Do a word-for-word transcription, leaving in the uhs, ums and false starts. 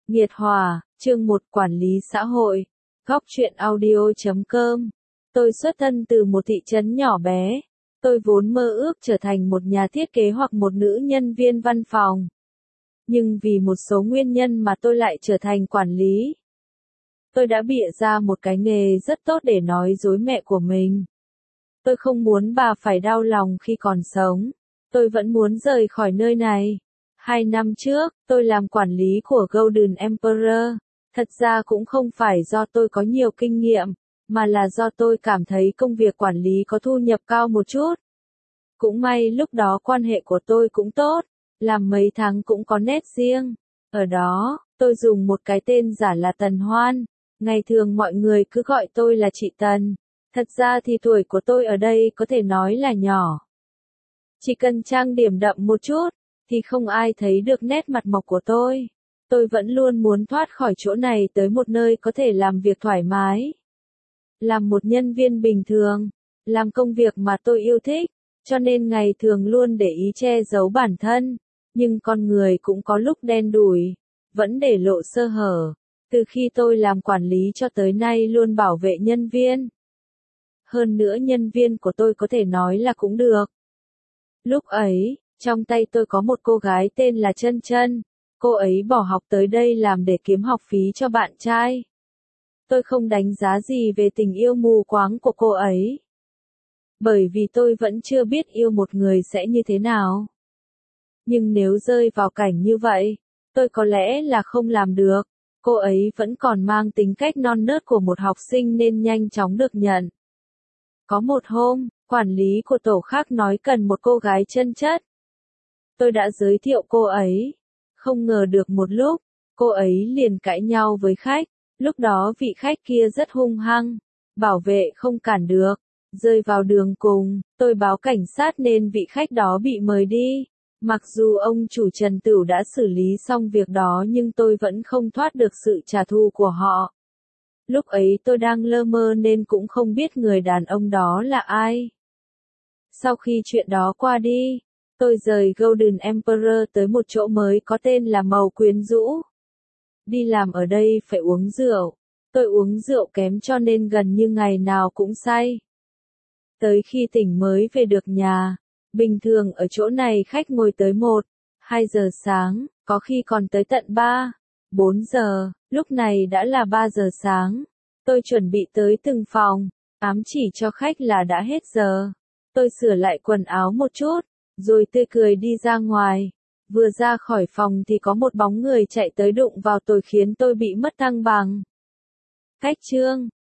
Nghiệt Hòa, chương một Quản lý xã hội. Góc truyện audio chấm com. Tôi xuất thân từ một thị trấn nhỏ bé. Tôi vốn mơ ước trở thành một nhà thiết kế hoặc một nữ nhân viên văn phòng. Nhưng vì một số nguyên nhân mà tôi lại trở thành quản lý. Tôi đã bịa ra một cái nghề rất tốt để nói dối mẹ của mình. Tôi không muốn bà phải đau lòng khi còn sống. Tôi vẫn muốn rời khỏi nơi này. Hai năm trước, tôi làm quản lý của Golden Emperor. Thật ra cũng không phải do tôi có nhiều kinh nghiệm, mà là do tôi cảm thấy công việc quản lý có thu nhập cao một chút. Cũng may lúc đó quan hệ của tôi cũng tốt, làm mấy tháng cũng có nét riêng. Ở đó, tôi dùng một cái tên giả là Tần Hoan. Ngày thường mọi người cứ gọi tôi là chị Tần. Thật ra thì tuổi của tôi ở đây có thể nói là nhỏ. Chỉ cần trang điểm đậm một chút, thì không ai thấy được nét mặt mộc của tôi. Tôi vẫn luôn muốn thoát khỏi chỗ này tới một nơi có thể làm việc thoải mái. Làm một nhân viên bình thường, làm công việc mà tôi yêu thích, cho nên ngày thường luôn để ý che giấu bản thân. Nhưng con người cũng có lúc đen đủi, vẫn để lộ sơ hở. Từ khi tôi làm quản lý cho tới nay luôn bảo vệ nhân viên. Hơn nữa nhân viên của tôi có thể nói là cũng được. Lúc ấy, trong tay tôi có một cô gái tên là Trân Trân. Cô ấy bỏ học tới đây làm để kiếm học phí cho bạn trai. Tôi không đánh giá gì về tình yêu mù quáng của cô ấy. Bởi vì tôi vẫn chưa biết yêu một người sẽ như thế nào. Nhưng nếu rơi vào cảnh như vậy, tôi có lẽ là không làm được. Cô ấy vẫn còn mang tính cách non nớt của một học sinh nên nhanh chóng được nhận. Có một hôm, quản lý của tổ khác nói cần một cô gái chân chất. Tôi đã giới thiệu cô ấy. Không ngờ được một lúc, cô ấy liền cãi nhau với khách. Lúc đó vị khách kia rất hung hăng. Bảo vệ không cản được. Rơi vào đường cùng, tôi báo cảnh sát nên vị khách đó bị mời đi. Mặc dù ông chủ Trần Tửu đã xử lý xong việc đó nhưng tôi vẫn không thoát được sự trả thù của họ. Lúc ấy tôi đang lơ mơ nên cũng không biết người đàn ông đó là ai. Sau khi chuyện đó qua đi, tôi rời Golden Emperor tới một chỗ mới có tên là Màu Quyến Rũ. Đi làm ở đây phải uống rượu. Tôi uống rượu kém cho nên gần như ngày nào cũng say. Tới khi tỉnh mới về được nhà. Bình thường ở chỗ này khách ngồi tới một, hai giờ sáng, có khi còn tới tận ba, bốn giờ, lúc này đã là ba giờ sáng. Tôi chuẩn bị tới từng phòng, ám chỉ cho khách là đã hết giờ. Tôi sửa lại quần áo một chút, rồi tươi cười đi ra ngoài. Vừa ra khỏi phòng thì có một bóng người chạy tới đụng vào tôi khiến tôi bị mất thăng bằng. Khách Trương,